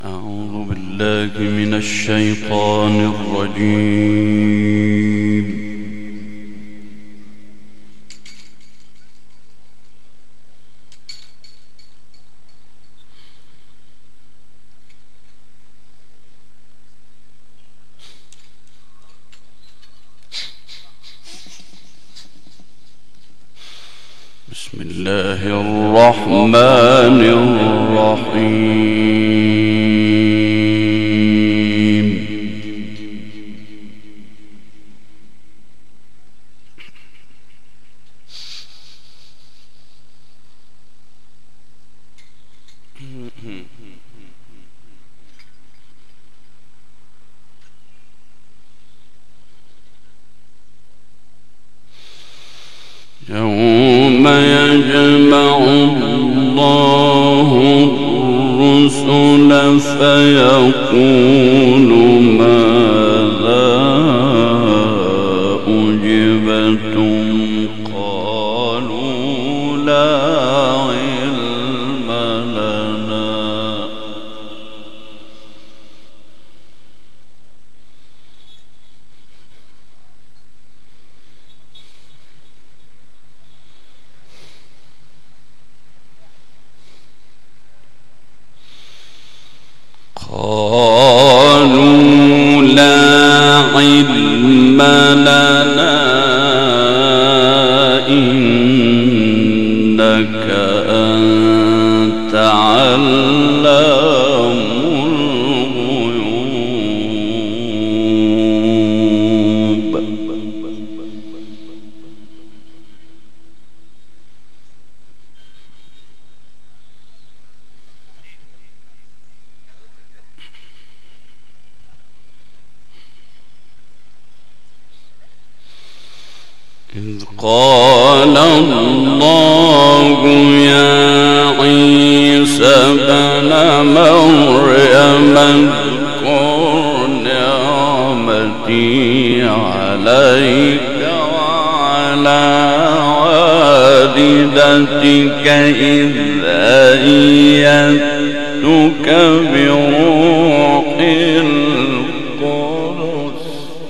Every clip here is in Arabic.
أعوذ بالله من الشيطان الرجيم. بسم الله الرحمن الرحيم. يوم يجمع الله الرسل فيقول ماذا أجبتم قالوا لا علم لنا إنك أنت علام الغيوب. إذ قال الله يا عيسى ابن مريم اذكر نعمتي عليك وعلى والدتك إذ أيدتك بروح القدس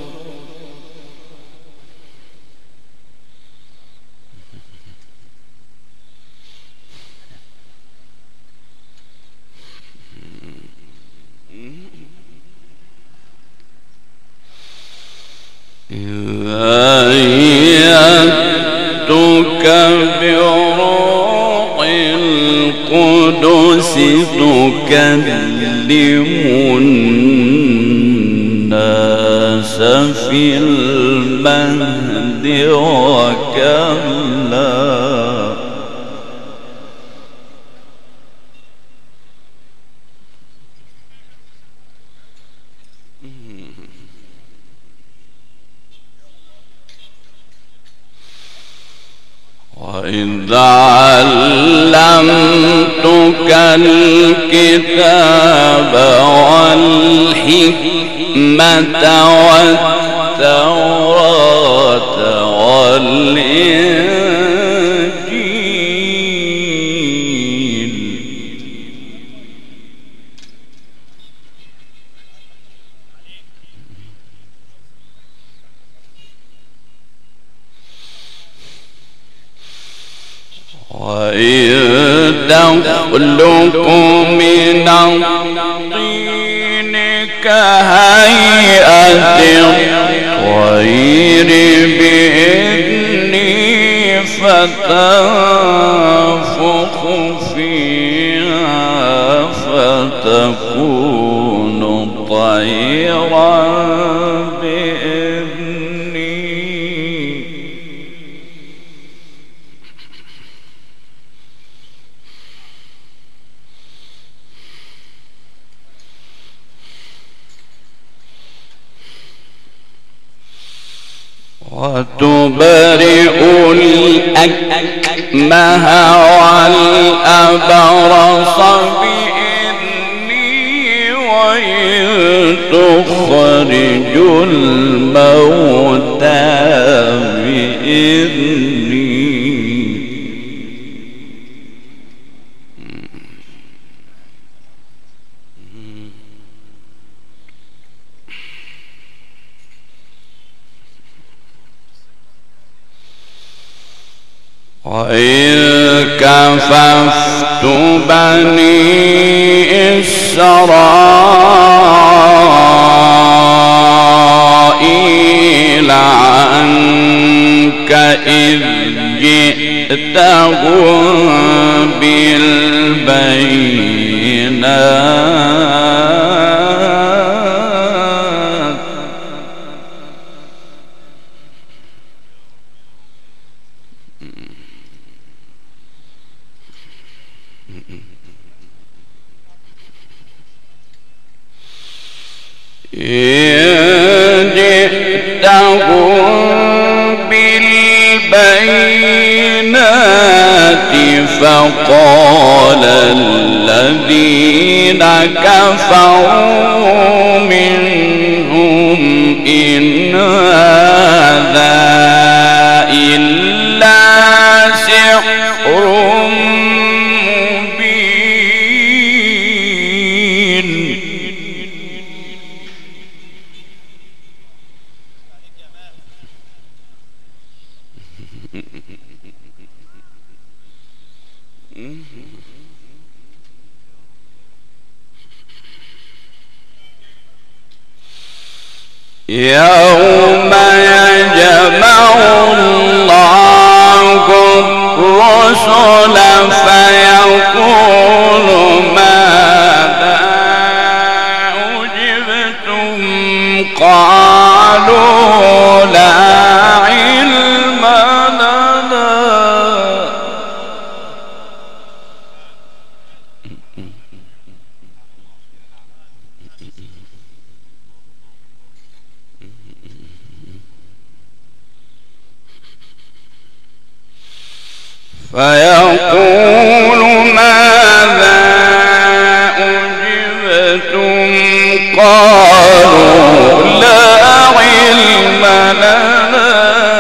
بروح القدس تكلم الناس في المهد وكهلا وإذ علمتك الكتاب والحكمة والتوراة والإنجيل وإذ تخلق من الطين كهيئة الطير بإذني فتنفخ فيها فتكون طيرا وتبرئ الأكمه والأبرص بإذني وإذ تخرج الموتى بإذني وإذ كففت بني إسرائيل عنك إذ جئتهم بالبينات فقال الذين كفروا منهم إن هذا إلا سحر مبين. يوم يجمع الله الرسل فيقول ماذا أجبتم قالوا لا علم لنا فيقول ماذا أجبتم قالوا لا علم لنا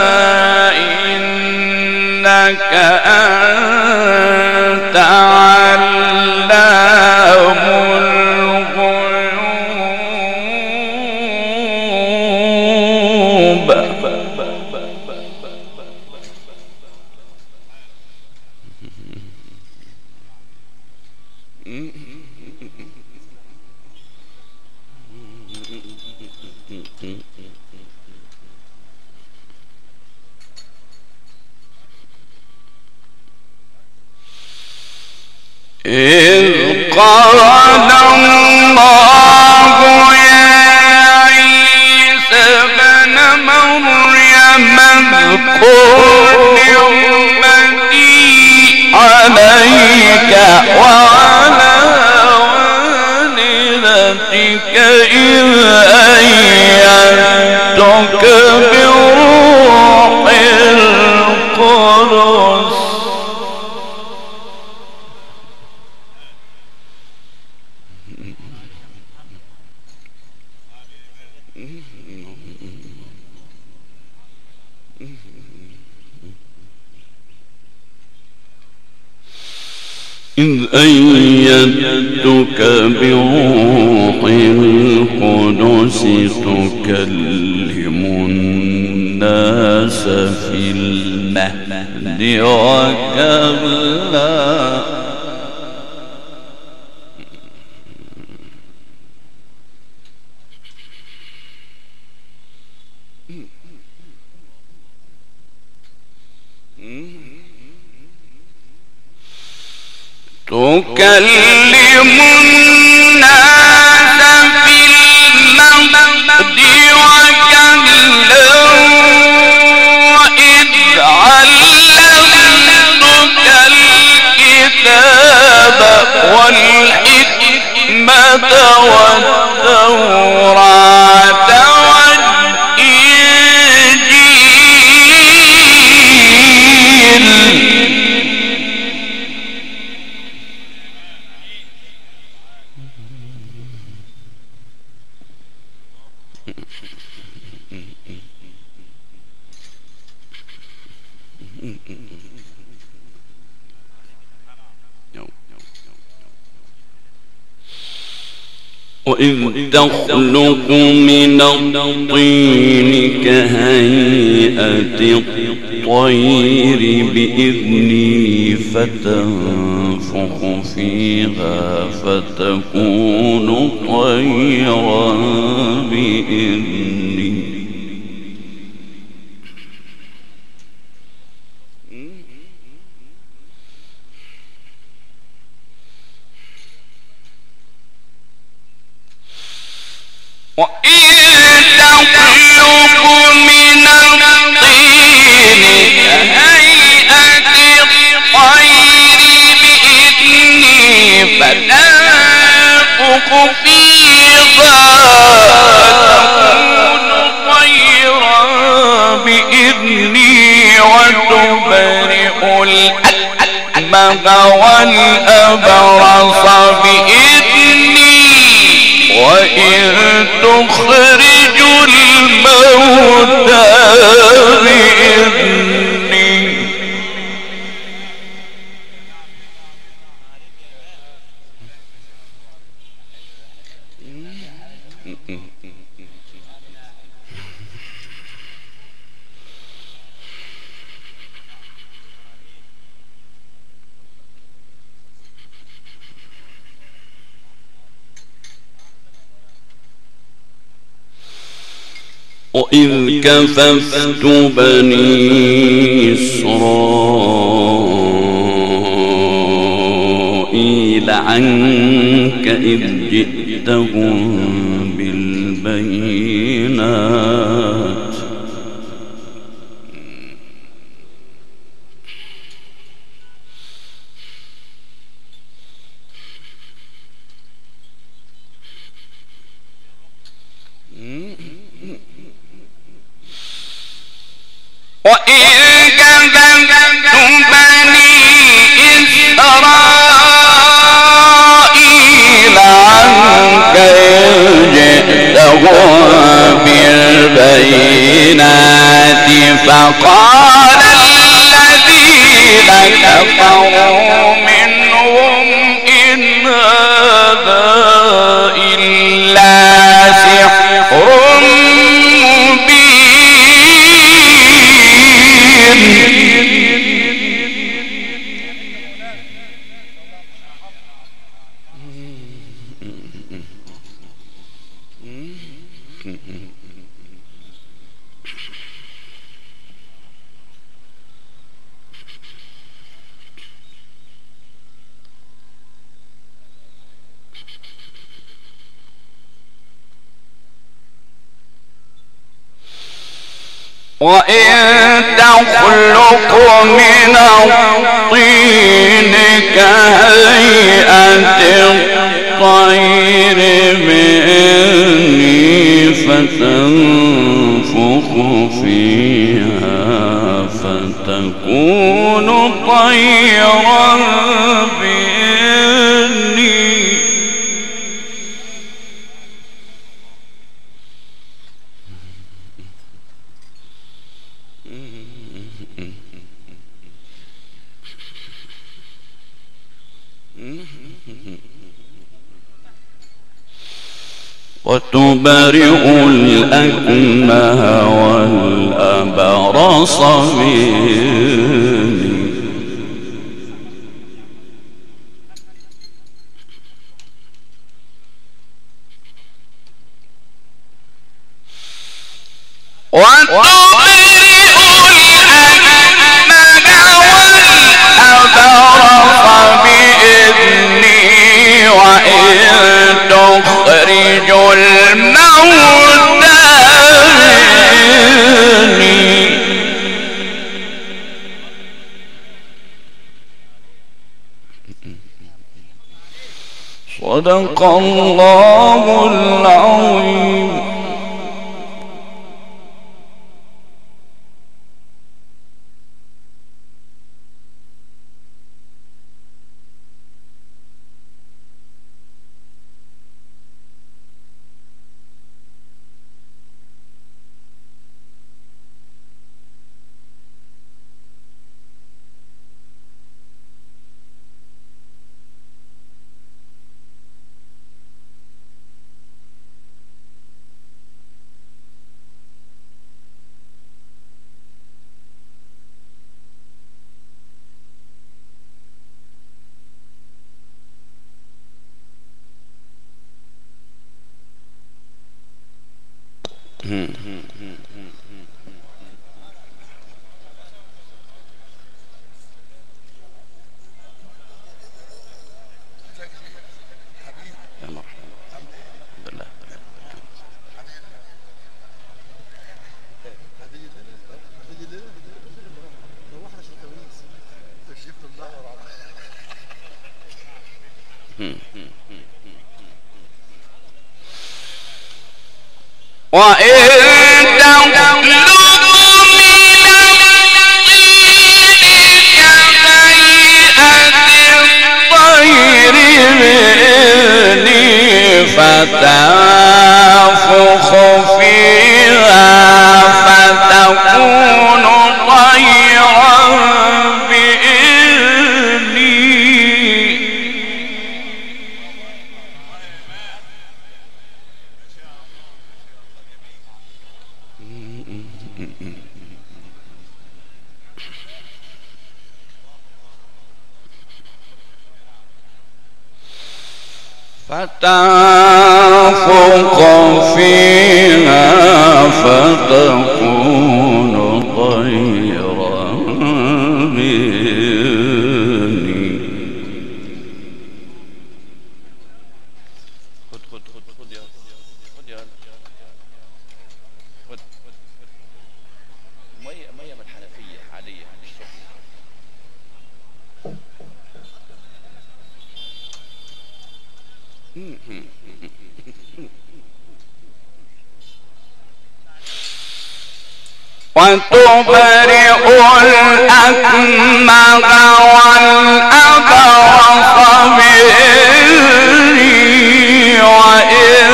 إنك أنت علام الغيوب. إذ قال الله يا عيسى ابن مريم اذكر نعمتي عليك وعلى والدتك إذ أيدتك بروح القدس إذ أيدتك بروح القدس تكلم الناس في المهد وكهلا. تكلم الناس في المهد وكهلا وإذ علمتك الكتاب والحكمة والتوراة والإنجيل. وإذ تخلق من الطين كهيئة الطير بإذني فتنفخ فيها فتكون طيرا بإذني وإن تخلق من الطين كهيئة الطير بإذني فتنفخ فيها تكون طيرا بإذني وتبرئ الأكمه والأبرص بإذني وإن تخرج الموتى بإذني وإذ كففت بني إسرائيل عنك إذ جئتهم بالبينات وإن كذبت بني إسرائيل عنك جئتهم بالبينات فقال الذين كفروا منهم إن هذا إلا سحر وإن تخلق من الطين كهيئة الطير بإذني فتنفخ فيها فتكون طيرا بإذني وتبرئ الأكمه والأبرص بإذني تخرج الموتى بإذني صدق الله العظيم. وإن تخلقوا من الطير بإذني فتنفخ فيها فتكون طيرا بإذني فتنفخ فيها فتكون طيرا بإذني. خد يا مية من الحنفية عادية وتبرئ الأكمه والأبرص بإذني وإذ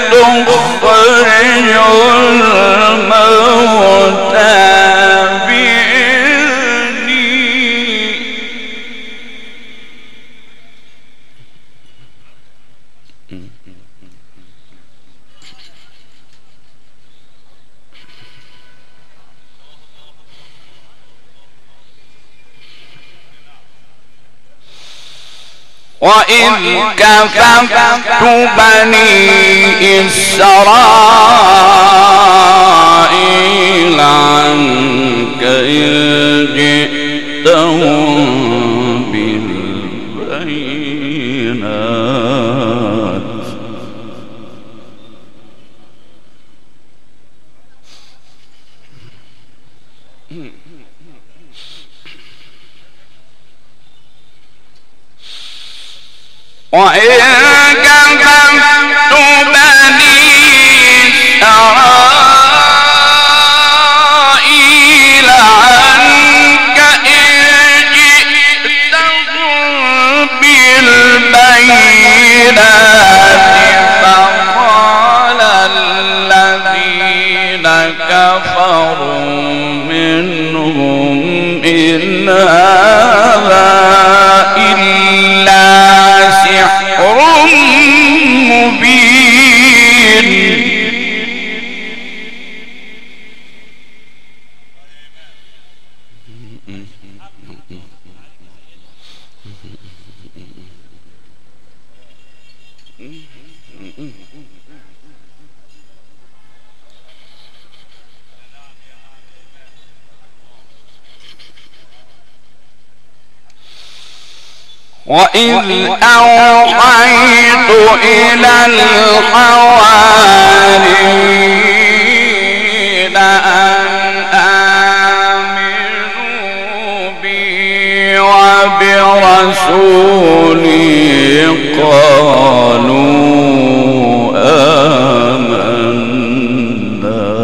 تخرج الموتى بإذني. وإذ كففت بني إسرائيل عنك إذ جئتهم بالبينات وإن كففت بني إسرائيل عنك إذ جئتهم بالبينات فقال الذين كفروا منهم إن هذا إلا سحر مبين. وإذ أوحيت إلى الحواريين أن آمنوا بي وبرسولي قالوا آمنا.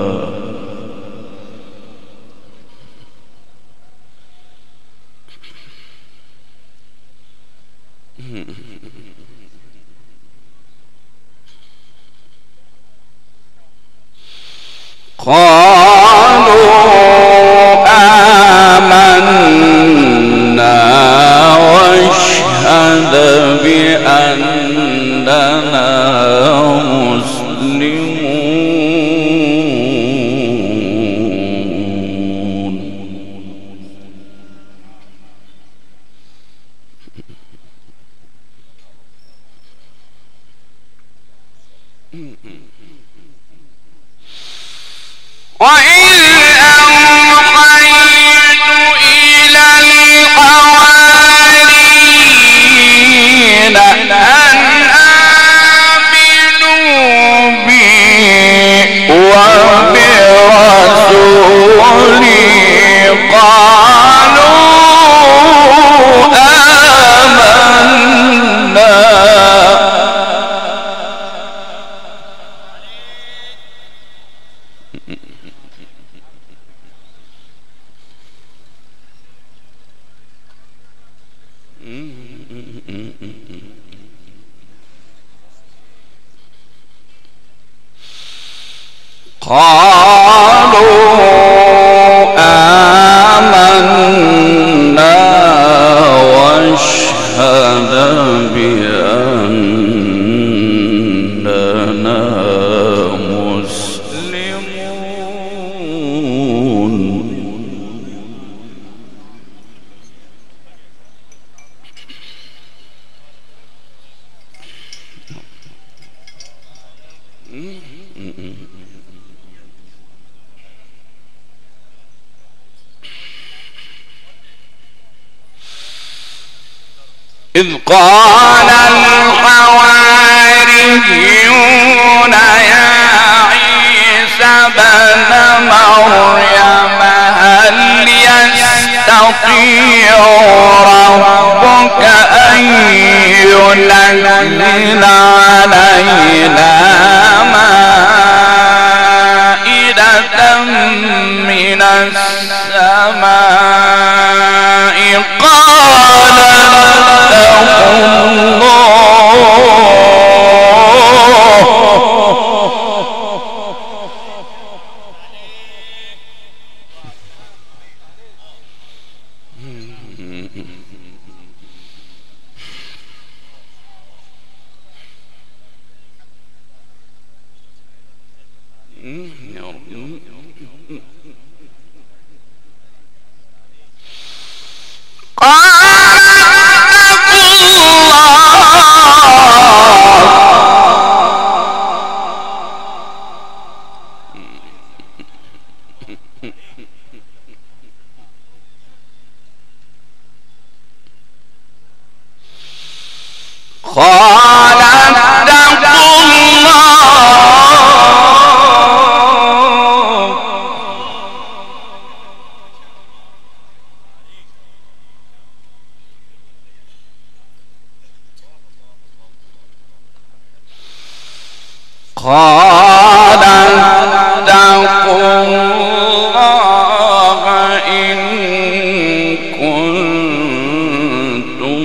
قالوا آمنا واشهد بأننا مسلمون. وإذ أوحيت إلى الحواريين أن آمنوا بي وبرسولي قالوا آمنا. قالوا آمنا واشهد بأننا مسلمون. إذ قال الحواريون يا عيسى ابن مريم هل يستطيع ربك أن ينزل علينا مائدة من السماء؟ قال قال اتقوا الله. قال اتقوا الله إن كنتم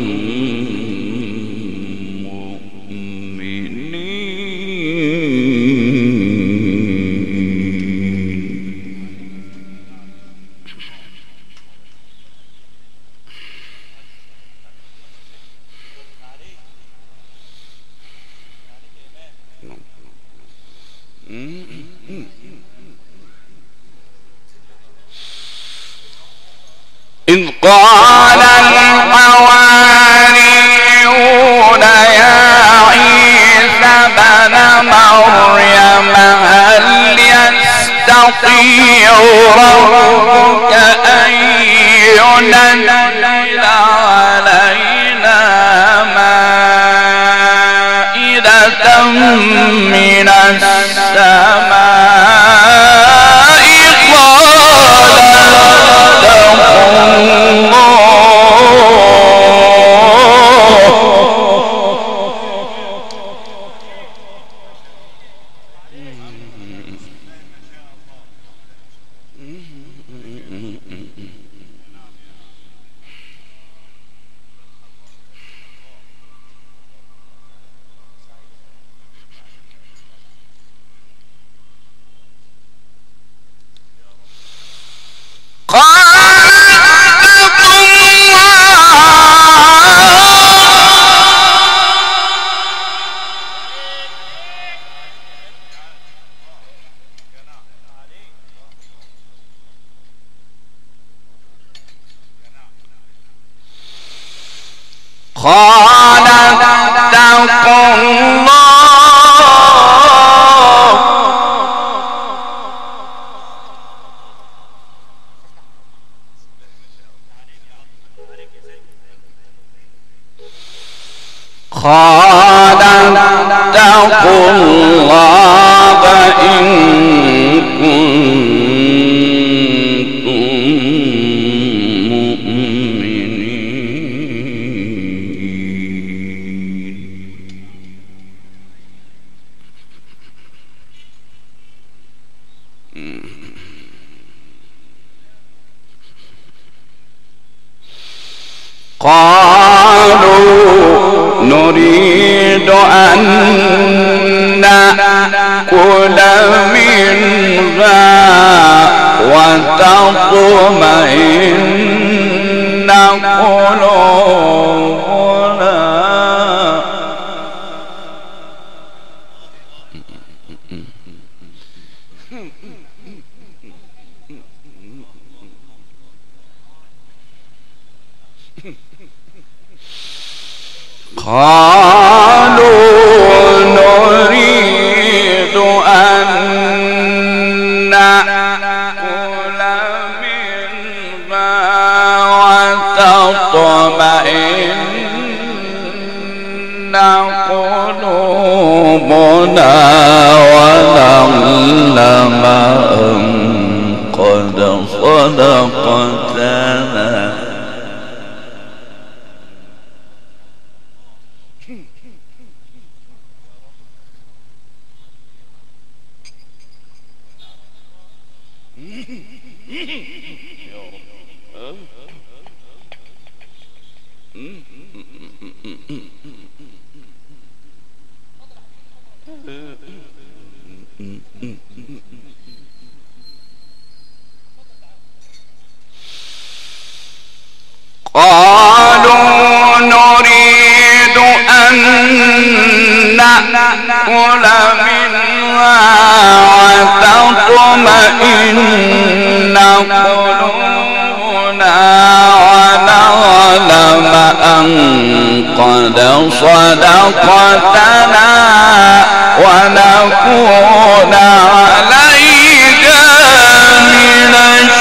إذ قال الحواريون يا عيسى ابن مريم هل يستطيع ربك أن ينزل علينا مائدة من السماء؟ قال اتقوا الله فاتقوا الله إن كنتم مؤمنين. قالوا نريد أن نأكل منها وتطمئن قلوبنا. قالوا نريد أن نأكل منها وتطمئن قلوبنا ونعلم أن قد صدقتنا. قالوا نريد أن نأكل منها وتطمئن قلوبنا ونعلم أن قد صدقتنا ونكون عليها من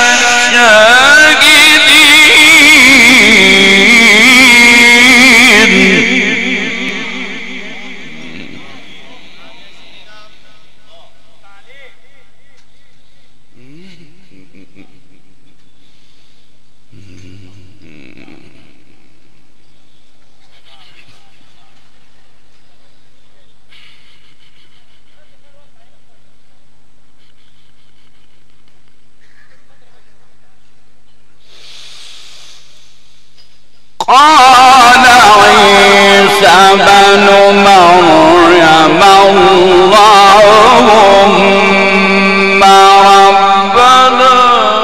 قال عيسى بن مريم اللهم ربنا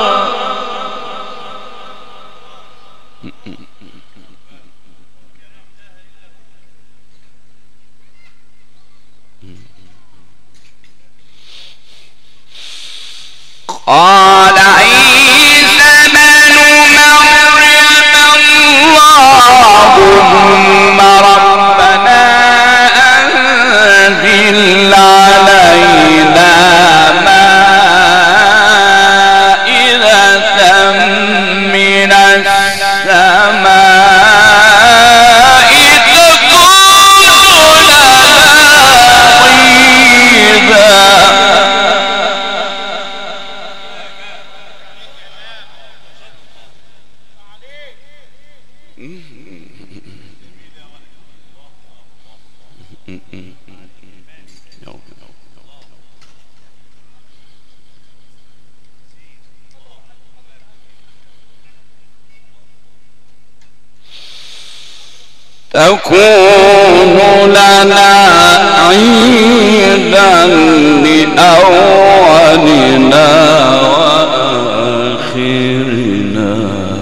قال عيسى بن مريم اللهم ربنا أنزل علينا مائدة من السماء تكون لنا عيدا لأولنا وآخرنا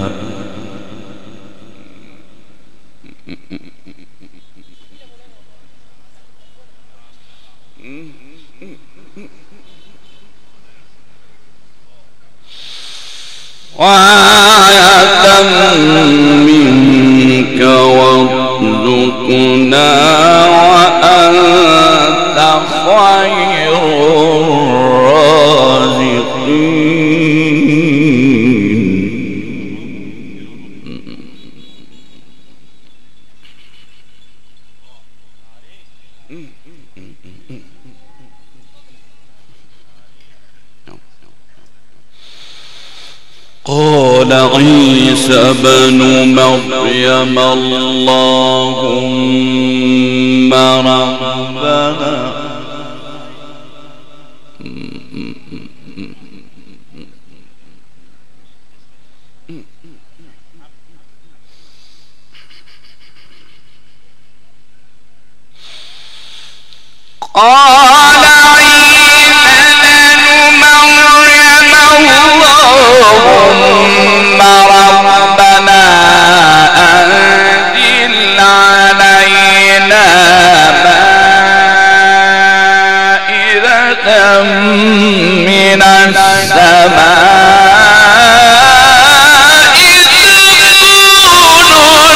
وآية منك وارزقنا وأنت خير الرازقين. قال عيسى بن مريم اللهم ربنا قال عيسى بن مريم اللهم ربنا أنزل علينا مائدة من السماء تكون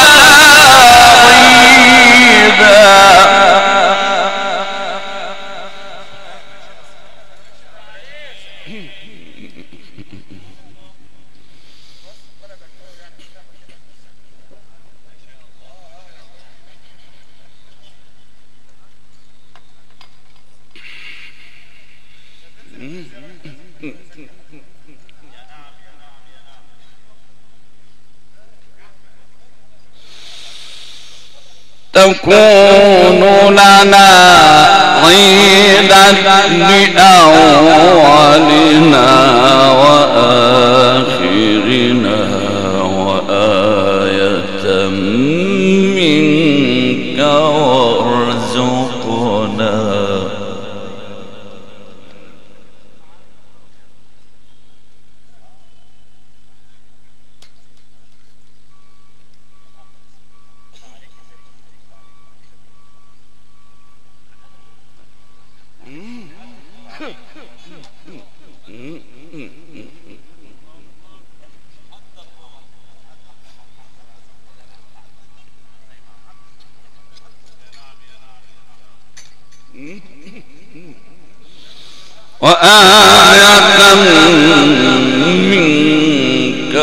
لنا عيدا لأولنا وآخرنا وآية منك وارزقنا وآية منك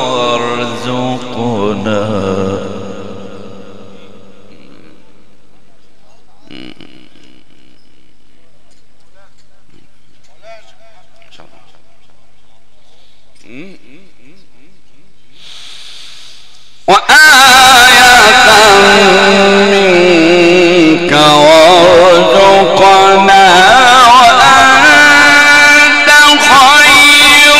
وارزقنا منك وارزقنا وأنت خير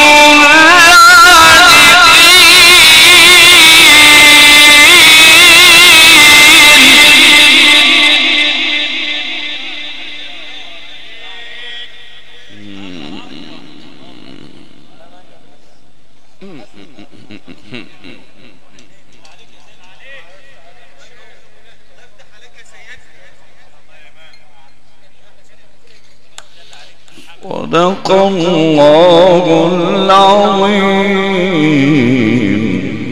صدق الله العظيم.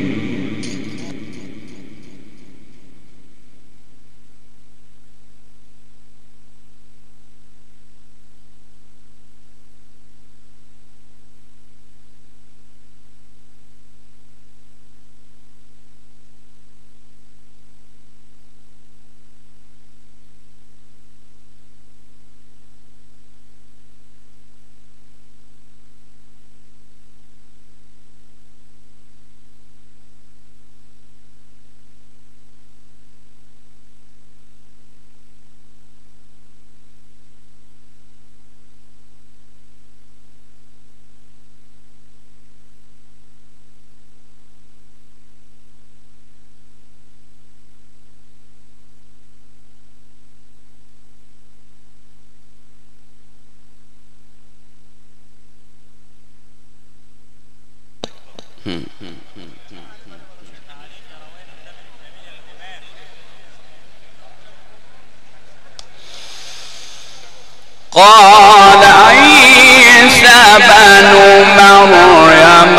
قال عيسى بن مريم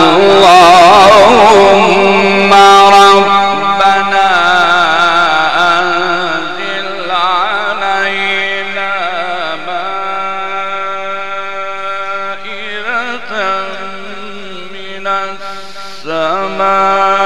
اللهم ربنا أنزل علينا مائدة من السماء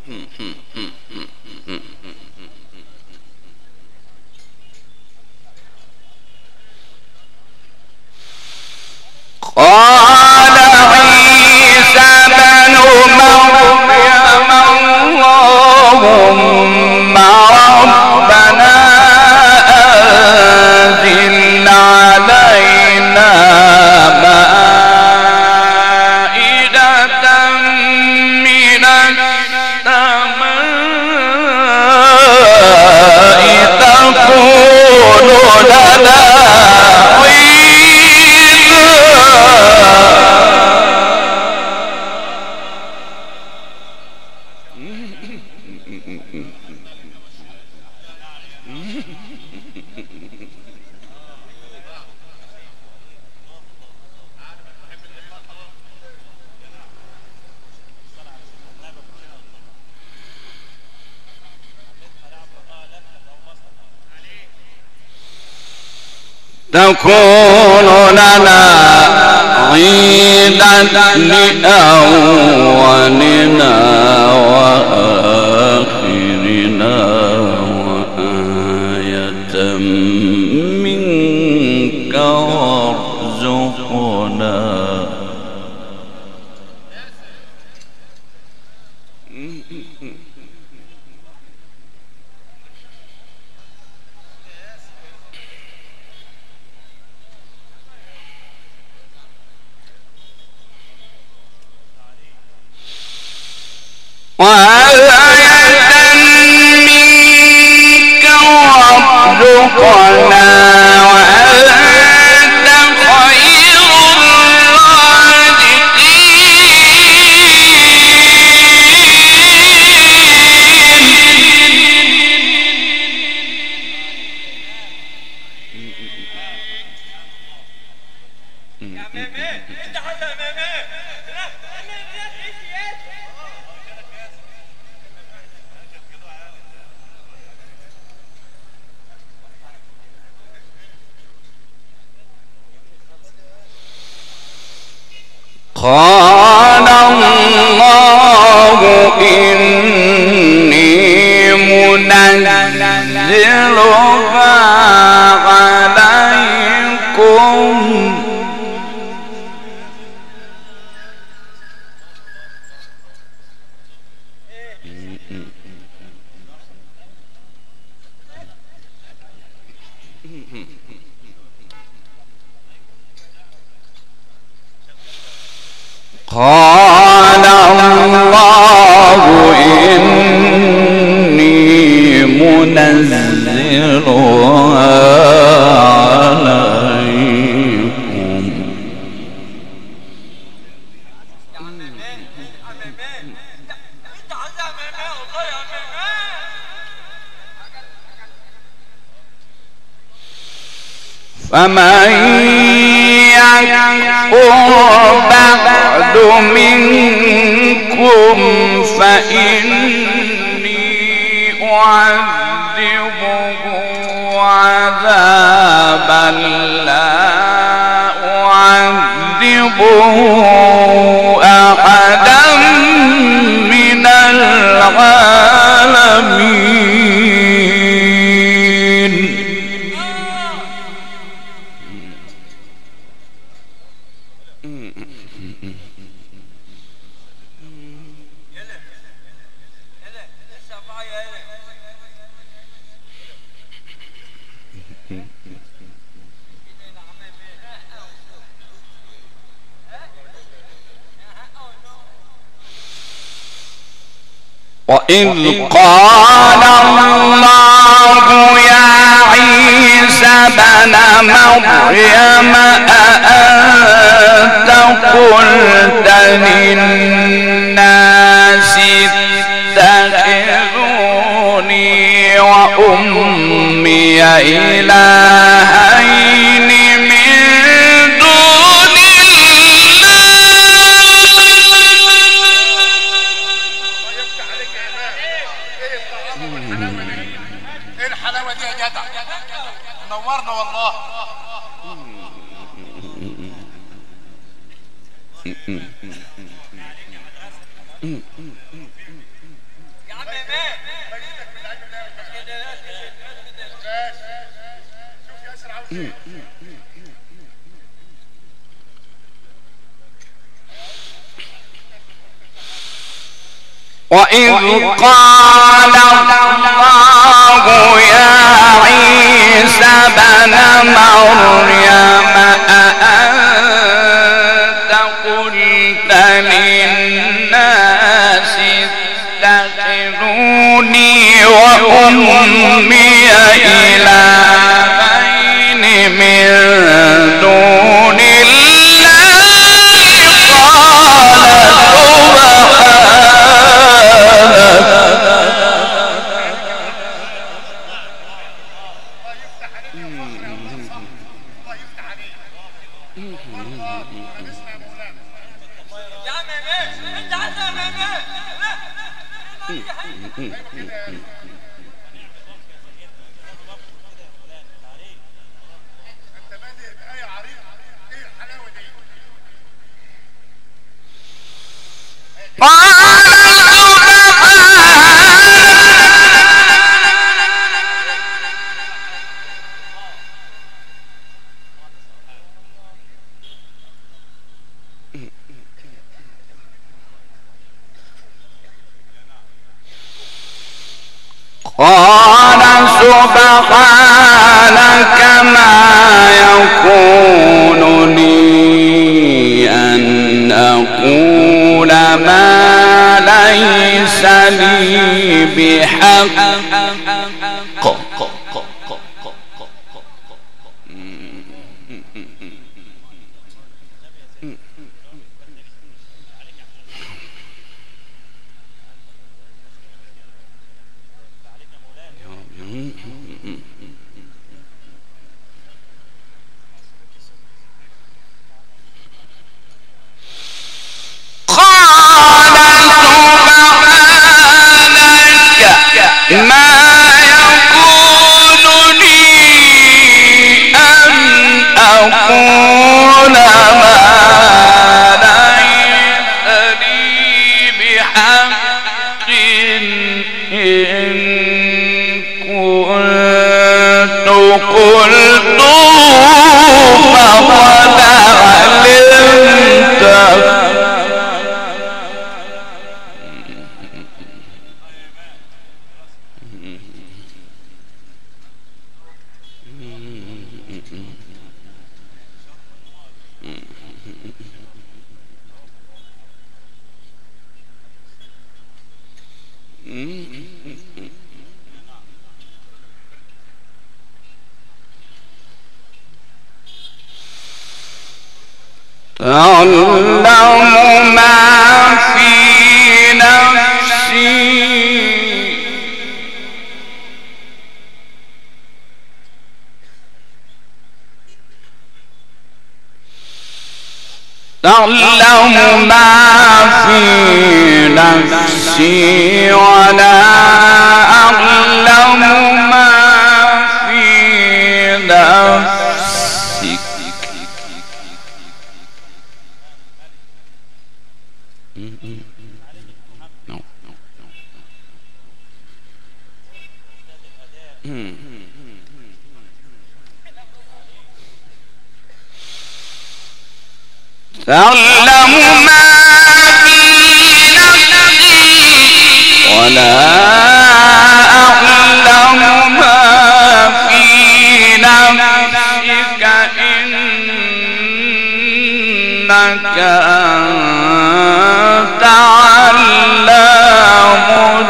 قال عيسى بن مريم اللهم ربنا أنزل علينا مائدة من السماء تكون لنا تكون لنا عيدا لأولنا وآخرنا وآية منك وارزقنا منك وارزقنا وأنت خير قال الله إني منزلها عليكم قال الله إني منزلها عليكم فمن يكفر بعد منكم فإني أعذبه عذابا لا أعذبه أحدا من العالمين. وإذ قال الله يا عيسى بن مريم أأنت قلت للناس اتخذوني وأمي إلهين من دون ايه الحلاوه دي يا جدع؟ نورنا والله. وإذ قال الله يا عيسى بن مريم أأنت قلت للناس اتخذوني وأمي إلهين من دون قال سبحانك ما يكون لي أن أقول ما ليس لي بحق تعلم ما في نفسي تعلم ما في نفسي ولا أعلم ما في نفسك تعلم ما في نفسي ولا أعلم ما في نفسك إنك أنت علام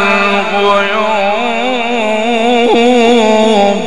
الغيوب.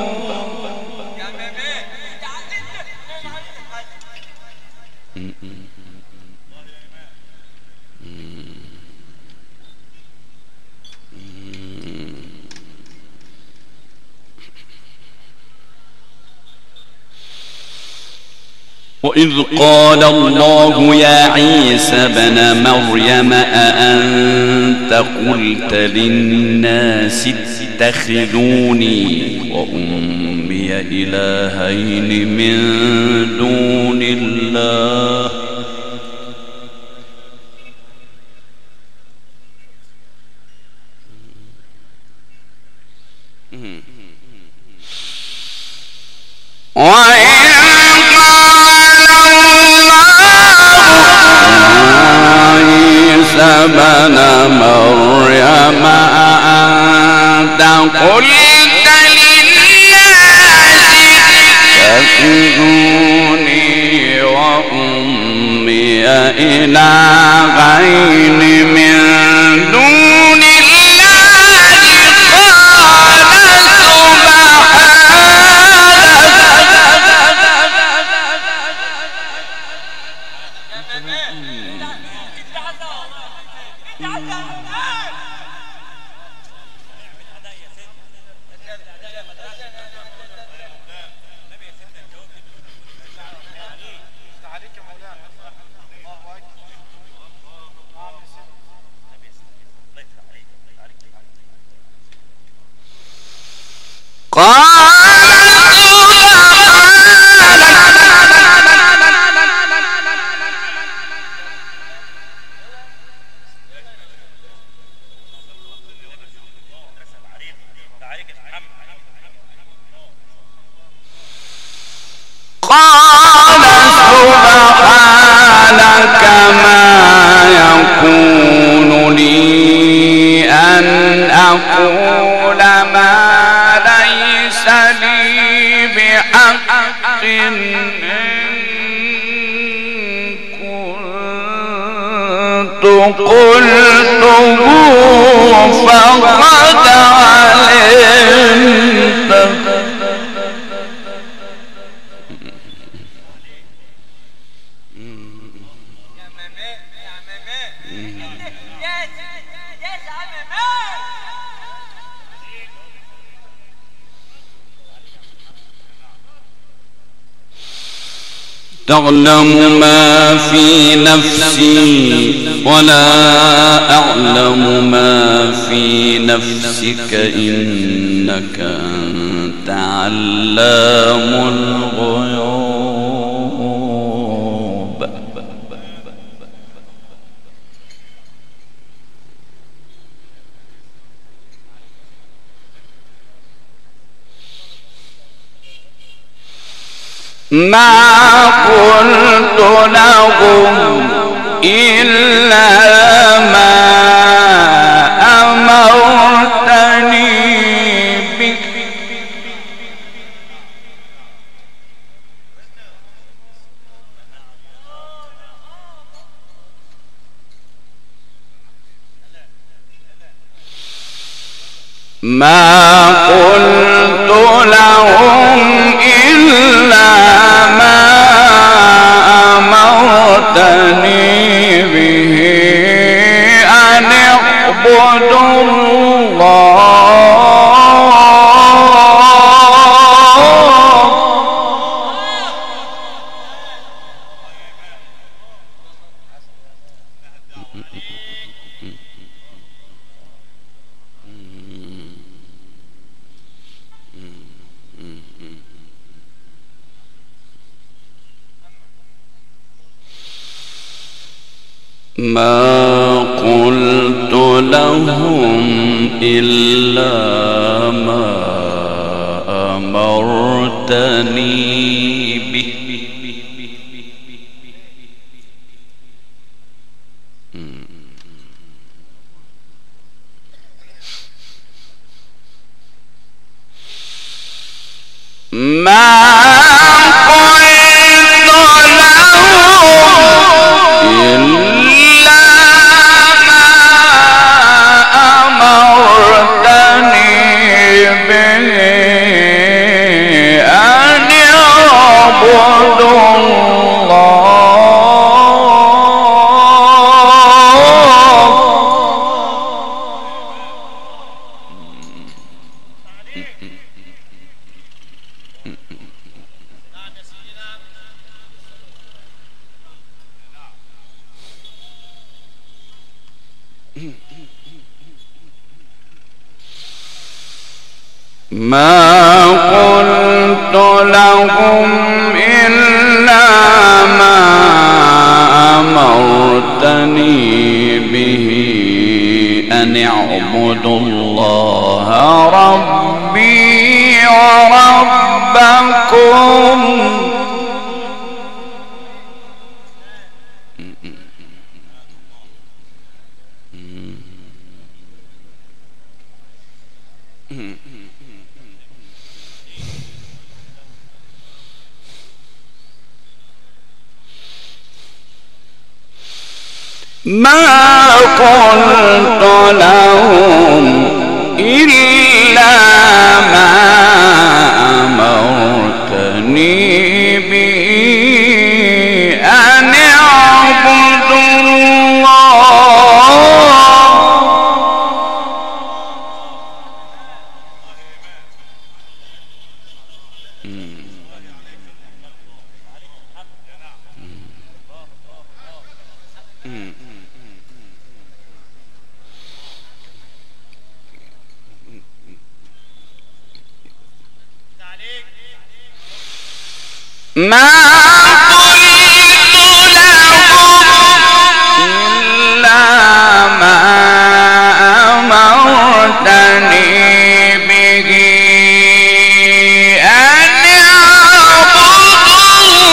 وإذ قال الله يا عيسى بن مريم أأنت قلت للناس اتخذوني وأمي إلهين من دون الله قال قلت للناس اتخذوني وأمي إلهين من دون الله قال سبحانك ما يكون لي أن أقول ما ليس لي بحق إن كنت قلته فقد علمت تعلم ما في نفسي ولا أعلم ما في نفسك إنك أنت علام الغيوب ما قلت لهم إلا ما أمرتني به ما قلت لهم إلا ما أمرتني به أن اعبدوا الله ما قلت لهم إلا ما أمرتني به ما قلت لهم إلا ما أمرتني به أن اعبدوا ما قلت لهم إلا ما أمرتني به أن اعبدوا الله ربي وربكم ما قلت لهم إلا ما أمرتني به أن اعبدوا الله ما قلت لهم إلا ما أمرتني به أن اعبدوا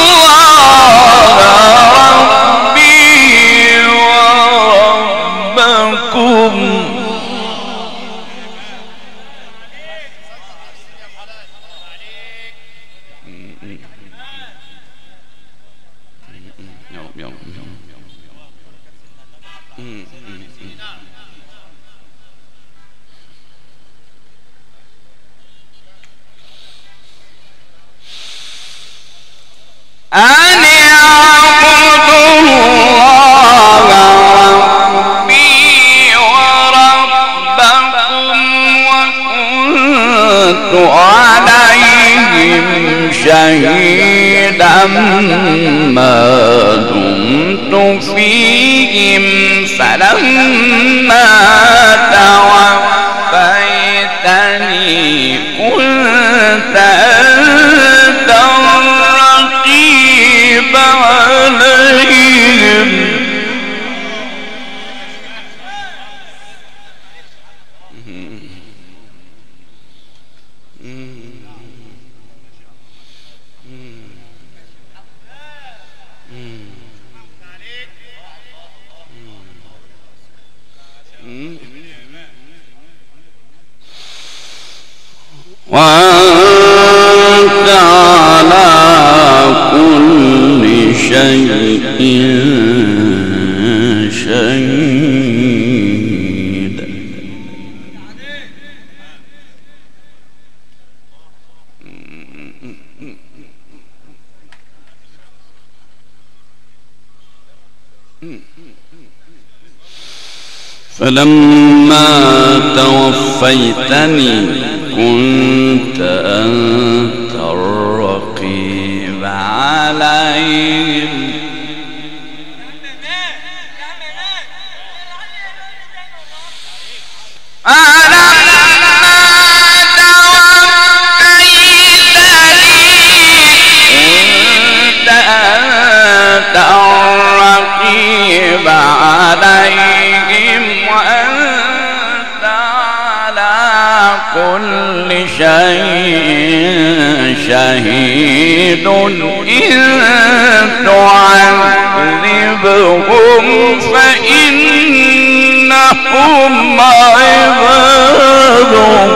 الله ربي وربكم أن اعبدوا الله ربي وربكم وكنت عليهم شهيدا ما دمت فيهم فلما توفيتني كنت أنت الرقيب عليهم وأنت على كل شيء شهيد فلما توفيتني كنت أنت الرقيب عليهم وأنت على كل شيء شهيد إن تعذبهم فإنهم عبادك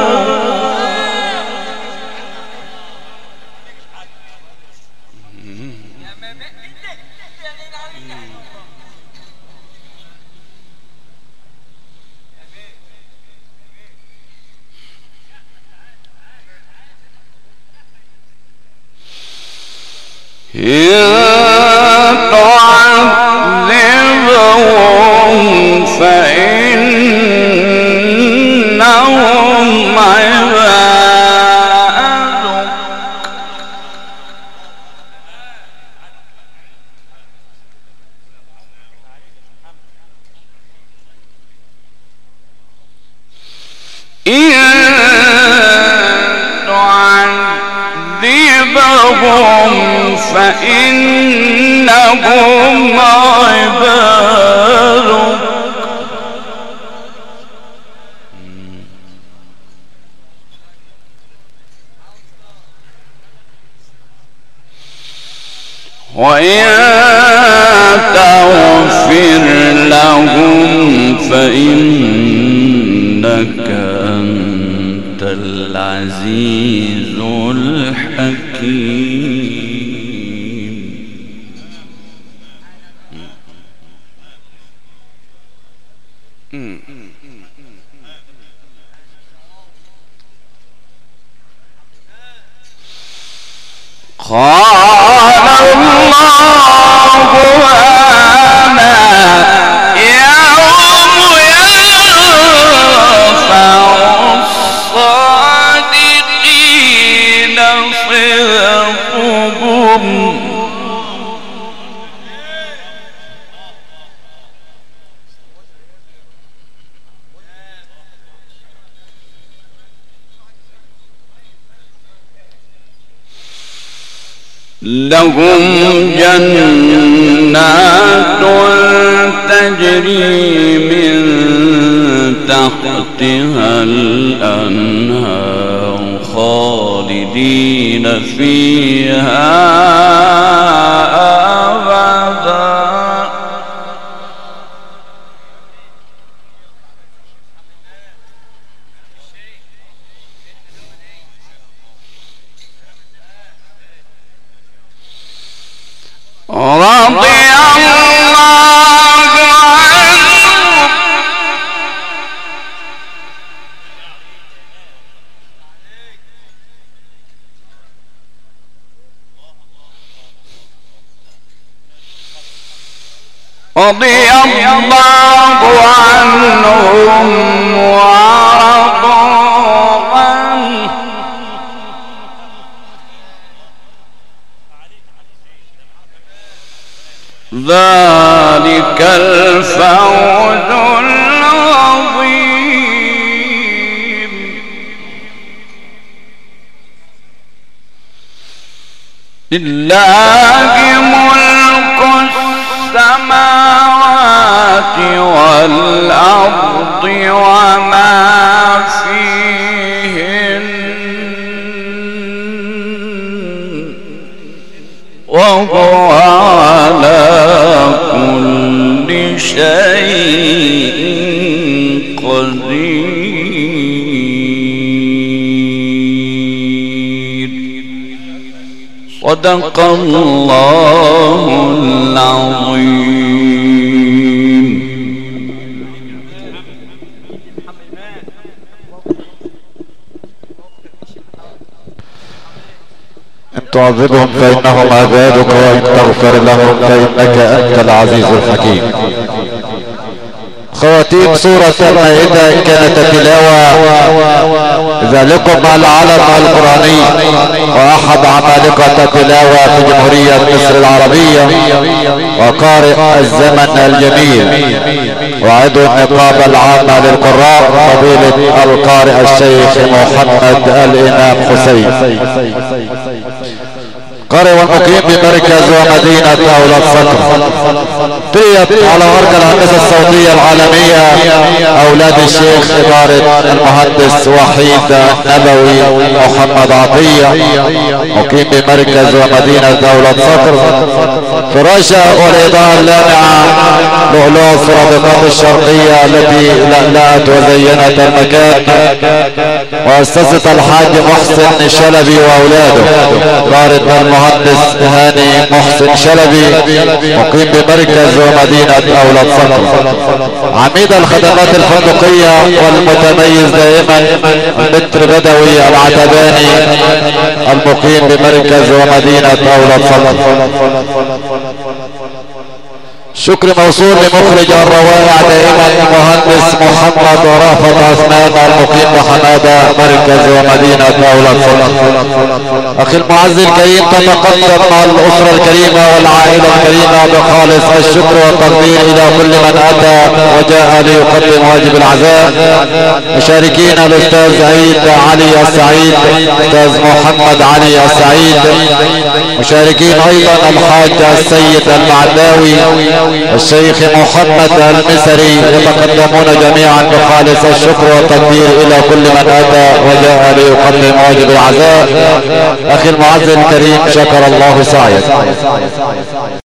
إن تعذبهم فإنهم عبادك إن تعذبهم فإنهم عبادك وإن تغفر لهم فإنك أنت العزيز الحكيم لهم جنات تجري من تحتها الأنهار خالدين فيها أبدا. رضي الله عنهم ورضوا عنه ذلك الفوز العظيم. لله ملك السماوات والأرض وما فيهن وهو على كل شيء قدير. صدق الله العظيم. إن تعذبهم فإنهم عبادك وإن تغفر لهم فإنك أنت العزيز الحكيم. خواتيم سورة المائدة إن كانت تلاوة ذلكم العلم القرآني وأحد عمالقة تلاوة في جمهورية مصر العربية وقارئ الزمن الجميل وعضو النقابة العامة للقراء فضيلة القارئ الشيخ محمد الإمام حسين، قارئ ومقيم بمركز ومدينة أولاد صقر. طريت على ورق الهندسة الصوتية العالمية أولاد الشيخ إدارة المهندس وحيد نبوي محمد عطية، مقيم بمركز ومدينة أولاد صقر. فراشة والإضاءة اللامعة لؤلؤ السرادقات الشرقية التي لألأت وزينت المكان، وأسست الحاج محسن شلبي وأولاده، قارئ المهندس هاني محسن شلبي، مقيم بمركز ومدينة أولاد صقر. عميد الخدمات الفندقية والمتميز دائما متر بدوي العتباني، المقيم بمركز ومدينة أولاد صقر. شكر موصول لمخرج الروائع دائما المهندس محمد رافض عثمان، المقيم بحمادة مركز ومدينة أولاد صقر. أخي المعز الكريم، تتقدم مع الأسرة الكريمة والعائلة الكريمة بخالص الشكر والتقدير إلى كل من أتى وجاء ليقدم واجب العزاء. مشاركين الأستاذ عيد علي السعيد، أستاذ محمد علي السعيد. مشاركين أيضا الحاج السيد المعداوي، الشيخ محمد المسري. يتقدمون جميعا بخالص الشكر والتقدير إلى كل من أتى وجاء ليقدم واجب العزاء. أخي المعز الكريم، شكر الله سعيك.